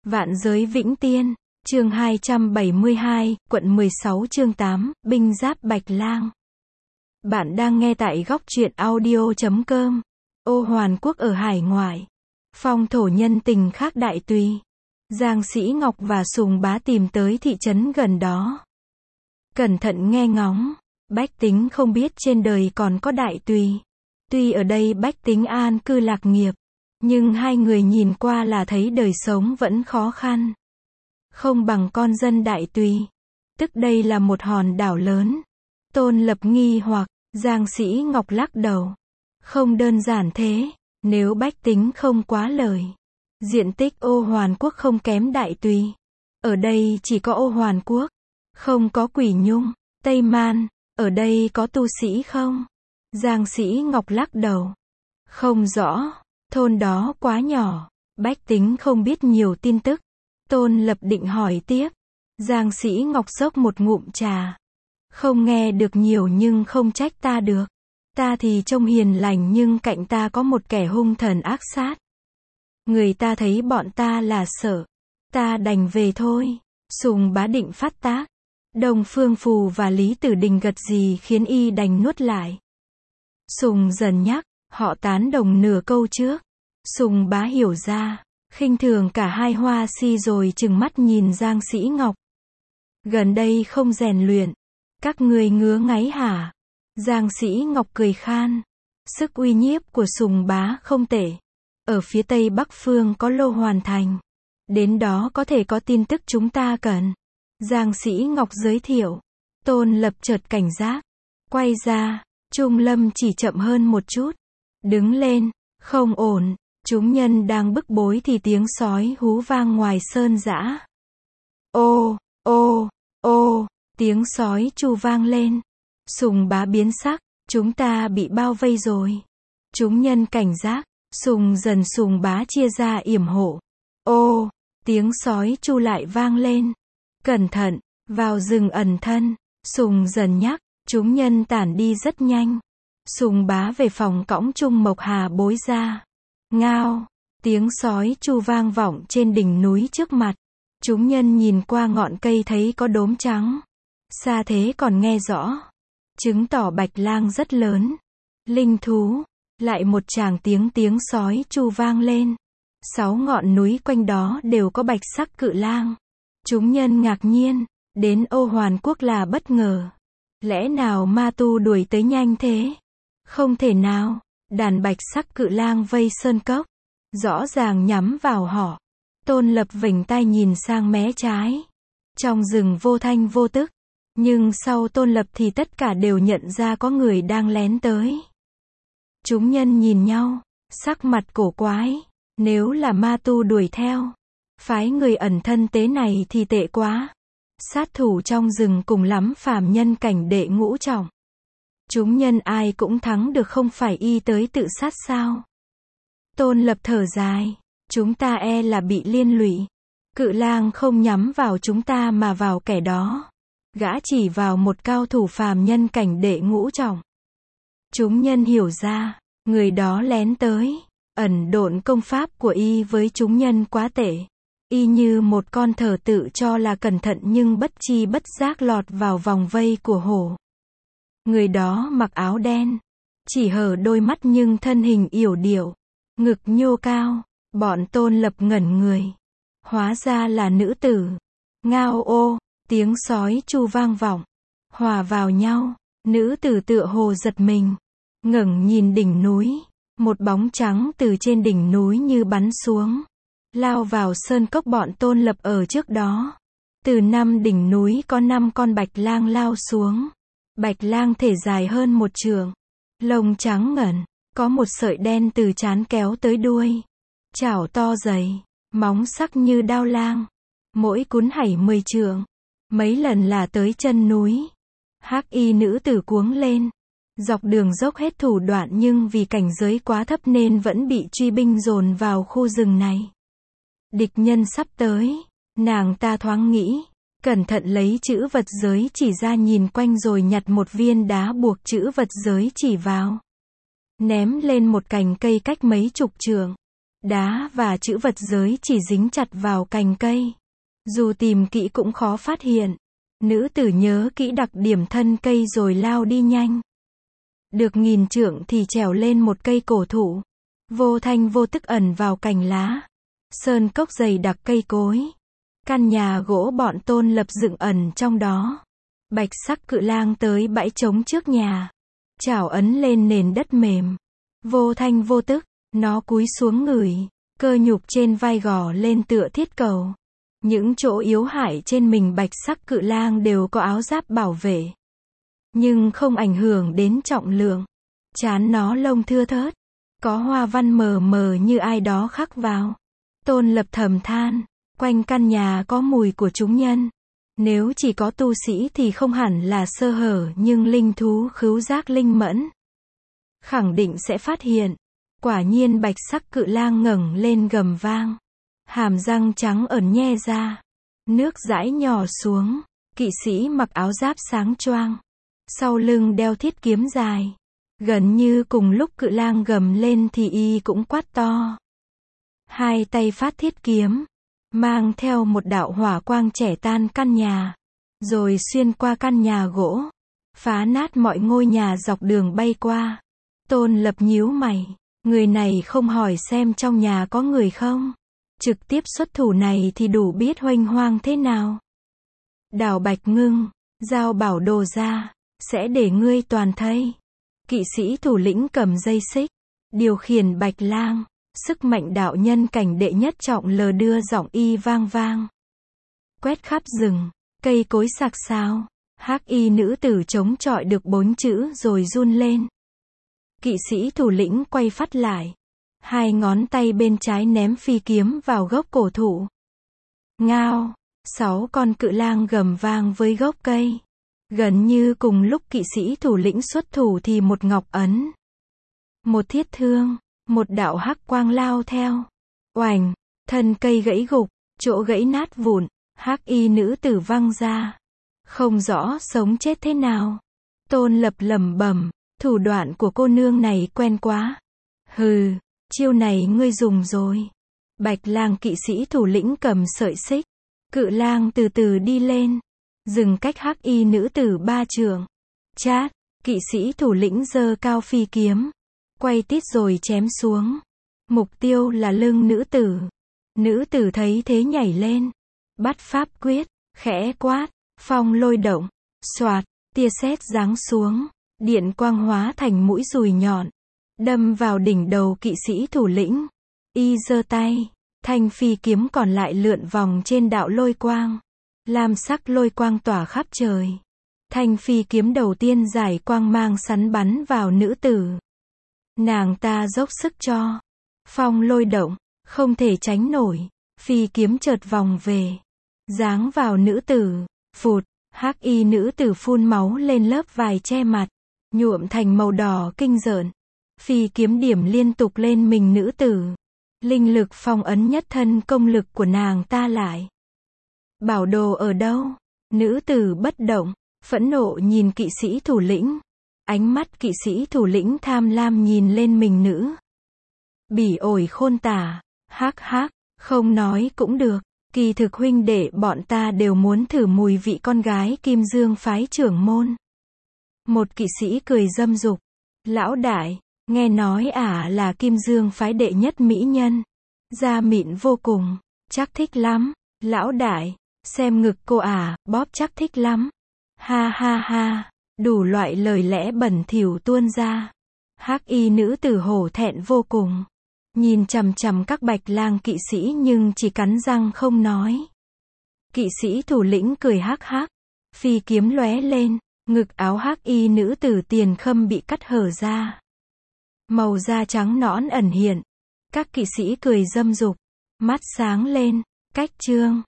Vạn giới vĩnh tiên, chương 272, quận 16 chương 8, binh giáp Bạch Lang. Bạn đang nghe tại góc truyện audio.com. Ô Hoàn Quốc ở hải ngoại. Phong thổ nhân tình khác đại tùy. Giang Sĩ Ngọc và Sùng Bá tìm tới thị trấn gần đó. Cẩn thận nghe ngóng, bách tính không biết trên đời còn có đại tùy. Tuy ở đây bách tính an cư lạc nghiệp, nhưng hai người nhìn qua là thấy đời sống vẫn khó khăn. Không bằng con dân đại tùy. Tức đây là một hòn đảo lớn. Tôn Lập nghi hoặc, Giang Sĩ Ngọc lắc đầu. Không đơn giản thế, nếu bách tính không quá lời. Diện tích Ô Hoàn Quốc không kém đại tùy. Ở đây chỉ có Ô Hoàn Quốc, không có Quỷ Nhung, Tây Man, ở đây có tu sĩ không? Giang Sĩ Ngọc lắc đầu. Không rõ, thôn đó quá nhỏ, bách tính không biết nhiều tin tức. Tôn Lập định hỏi tiếp. Giang Sĩ Ngọc xốc một ngụm trà. Không nghe được nhiều nhưng không trách ta được. Ta thì trông hiền lành nhưng cạnh ta có một kẻ hung thần ác sát. Người ta thấy bọn ta là sợ. Ta đành về thôi. Sùng Bá định phát tác. Đông Phương Phù và Lý Tử Đình gật gì khiến y đành nuốt lại. Sùng dần nhắc, họ tán đồng nửa câu trước. Sùng Bá hiểu ra, khinh thường cả hai hoa si rồi trừng mắt nhìn Giang Sĩ Ngọc. Gần đây không rèn luyện, các ngươi ngứa ngáy hả? Giang Sĩ Ngọc cười khan. Sức uy nhiếp của Sùng Bá không tệ. Ở phía tây bắc phương có Lô Hoàn Thành. Đến đó có thể có tin tức chúng ta cần. Giang Sĩ Ngọc giới thiệu. Tôn Lập chợt cảnh giác. Quay ra, Trung Lâm chỉ chậm hơn một chút. Đứng lên, không ổn. Chúng nhân đang bức bối thì tiếng sói hú vang ngoài sơn dã. Ô, ô, ô, tiếng sói tru vang lên. Sùng Bá biến sắc, chúng ta bị bao vây rồi. Chúng nhân cảnh giác, Sùng Bá chia ra yểm hộ. Ô, tiếng sói tru lại vang lên. Cẩn thận, vào rừng ẩn thân. Sùng dần nhắc, chúng nhân tản đi rất nhanh. Sùng Bá về phòng cõng Trung Mộc Hà bối ra. Ngao, tiếng sói tru vang vọng trên đỉnh núi trước mặt. Chúng nhân nhìn qua ngọn cây thấy có đốm trắng. Xa thế còn nghe rõ. Chứng tỏ Bạch Lang rất lớn. Linh thú, lại một tràng tiếng sói tru vang lên. 6 ngọn núi quanh đó đều có bạch sắc cự lang. Chúng nhân ngạc nhiên, đến Ô Hoàn Quốc là bất ngờ. Lẽ nào ma tu đuổi tới nhanh thế? Không thể nào, đàn bạch sắc cự lang vây sơn cốc. Rõ ràng nhắm vào họ. Tôn Lập vểnh tai nhìn sang mé trái. Trong rừng vô thanh vô tức. Nhưng sau Tôn Lập thì tất cả đều nhận ra có người đang lén tới. Chúng nhân nhìn nhau, sắc mặt cổ quái. Nếu là ma tu đuổi theo, phái người ẩn thân tế này thì tệ quá. Sát thủ trong rừng cùng lắm phàm nhân cảnh đệ ngũ trọng. Chúng nhân ai cũng thắng được không phải y tới tự sát sao? Tôn Lập thở dài. Chúng ta e là bị liên lụy. Cự lang không nhắm vào chúng ta mà vào kẻ đó. Gã chỉ vào một cao thủ phàm nhân cảnh đệ ngũ trọng. Chúng nhân hiểu ra, người đó lén tới. Ẩn độn công pháp của y với chúng nhân quá tệ. Y như một con thở tự cho là cẩn thận nhưng bất chi bất giác lọt vào vòng vây của hổ. Người đó mặc áo đen. Chỉ hở đôi mắt nhưng thân hình yểu điệu. Ngực nhô cao. Bọn Tôn Lập ngẩn người. Hóa ra là nữ tử. Ngao ô, tiếng sói tru vang vọng. Hòa vào nhau, nữ tử tựa hồ giật mình. Ngẩng nhìn đỉnh núi. Một bóng trắng từ trên đỉnh núi như bắn xuống. Lao vào sơn cốc bọn Tôn Lập ở trước đó. Từ 5 đỉnh núi có 5 con bạch lang lao xuống. Bạch lang thể dài hơn 1 trượng. Lông trắng ngần. Có một sợi đen từ trán kéo tới đuôi. Chảo to dày. Móng sắc như đao lang. Mỗi cún hảy 10 trượng. Mấy lần là tới chân núi. Hắc y nữ tử cuống lên. Dọc đường dốc hết thủ đoạn nhưng vì cảnh giới quá thấp nên vẫn bị truy binh dồn vào khu rừng này. Địch nhân sắp tới. Nàng ta thoáng nghĩ. Cẩn thận lấy chữ vật giới chỉ ra nhìn quanh rồi nhặt một viên đá buộc chữ vật giới chỉ vào. Ném lên một cành cây cách mấy chục trượng. đá và chữ vật giới chỉ dính chặt vào cành cây. Dù tìm kỹ cũng khó phát hiện. Nữ tử nhớ kỹ đặc điểm thân cây rồi lao đi nhanh. Được nghìn trượng thì trèo lên một cây cổ thụ. Vô thanh vô tức ẩn vào cành lá. Sơn cốc dày đặc cây cối. Căn nhà gỗ bọn Tôn Lập dựng ẩn trong đó. Bạch sắc cự lang tới bãi trống trước nhà. Chảo ấn lên nền đất mềm. Vô thanh vô tức, nó cúi xuống ngửi. Cơ nhục trên vai gò lên tựa thiết cầu. Những chỗ yếu hại trên mình bạch sắc cự lang đều có áo giáp bảo vệ. Nhưng không ảnh hưởng đến trọng lượng. Trán nó lông thưa thớt. Có hoa văn mờ mờ như ai đó khắc vào. Tôn Lập thầm than. Quanh căn nhà có mùi của chúng nhân. Nếu chỉ có tu sĩ thì không hẳn là sơ hở, nhưng linh thú khứu giác linh mẫn khẳng định sẽ phát hiện. Quả nhiên bạch sắc cự lang ngẩng lên gầm vang. Hàm răng trắng ẩn nhe ra. Nước dãi nhỏ xuống. Kỵ sĩ mặc áo giáp sáng choang. Sau lưng đeo thiết kiếm dài. Gần như cùng lúc cự lang gầm lên thì y cũng quát to. Hai tay phát thiết kiếm. Mang theo một đạo hỏa quang chẻ tan căn nhà. Rồi xuyên qua căn nhà gỗ. Phá nát mọi ngôi nhà dọc đường bay qua. Tôn Lập nhíu mày. Người này không hỏi xem trong nhà có người không. Trực tiếp xuất thủ này thì đủ biết huênh hoang thế nào. Đào Bạch Ngưng, giao bảo đồ ra. Sẽ để ngươi toàn thây. Kỵ sĩ thủ lĩnh cầm dây xích. Điều khiển bạch lang. Sức mạnh đạo nhân cảnh đệ nhất trọng lờ đưa giọng y vang vang. Quét khắp rừng. Cây cối sạc sào. Hắc y nữ tử chống chọi được 4 chữ rồi run lên. Kỵ sĩ thủ lĩnh quay phát lại. Hai ngón tay bên trái ném phi kiếm vào gốc cổ thụ. Ngao. 6 con cự lang gầm vang với gốc cây. Gần như cùng lúc kỵ sĩ thủ lĩnh xuất thủ thì một ngọc ấn. Một thiết thương. Một đạo hắc quang lao theo. Oành. Thân cây gãy gục. Chỗ gãy nát vụn. Hắc y nữ tử văng ra. Không rõ sống chết thế nào. Tôn Lập lẩm bẩm. Thủ đoạn của cô nương này quen quá. Hừ. Chiêu này ngươi dùng rồi. Bạch lang kỵ sĩ thủ lĩnh cầm sợi xích. Cự lang từ từ đi lên. Dừng cách hắc y nữ tử 3 trượng. Chát. Kỵ sĩ thủ lĩnh giơ cao phi kiếm. Quay tít rồi chém xuống. Mục tiêu là lưng nữ tử. Nữ tử thấy thế nhảy lên. Bắt pháp quyết. Khẽ quát. Phong lôi động. Xoạt. Tia sét giáng xuống. Điện quang hóa thành mũi dùi nhọn. Đâm vào đỉnh đầu kỵ sĩ thủ lĩnh. Y giơ tay. Thanh phi kiếm còn lại lượn vòng trên đạo lôi quang. Lam sắc lôi quang tỏa khắp trời. Thanh phi kiếm đầu tiên giải quang mang sắn bắn vào nữ tử. Nàng ta dốc sức cho. Phong lôi động. Không thể tránh nổi. Phi kiếm chợt vòng về. Giáng vào nữ tử. Phụt. Hắc y nữ tử phun máu lên lớp vải che mặt. Nhuộm thành màu đỏ kinh rợn. Phi kiếm điểm liên tục lên mình nữ tử. Linh lực phong ấn nhất thân công lực của nàng ta lại. Bảo đồ ở đâu? Nữ tử bất động. Phẫn nộ nhìn kỵ sĩ thủ lĩnh. Ánh mắt kỵ sĩ thủ lĩnh tham lam nhìn lên mình nữ. Bỉ ổi khôn tả. Hắc hắc. Không nói cũng được. Kỳ thực huynh đệ bọn ta đều muốn thử mùi vị con gái Kim Dương phái trưởng môn. Một kỵ sĩ cười dâm dục. Lão đại. Nghe nói là Kim Dương phái đệ nhất mỹ nhân. Da mịn vô cùng. Chắc thích lắm. Lão đại. Xem ngực cô bóp chắc thích lắm. Ha ha ha. Đủ loại lời lẽ bẩn thỉu tuôn ra. Hắc y nữ tử hổ thẹn vô cùng. Nhìn chằm chằm các bạch lang kỵ sĩ nhưng chỉ cắn răng không nói. Kỵ sĩ thủ lĩnh cười hắc hắc. Phi kiếm lóe lên. Ngực áo hắc y nữ tử tiền khâm bị cắt hở ra. Màu da trắng nõn ẩn hiện. Các kỵ sĩ cười dâm dục. Mắt sáng lên. Cách chương.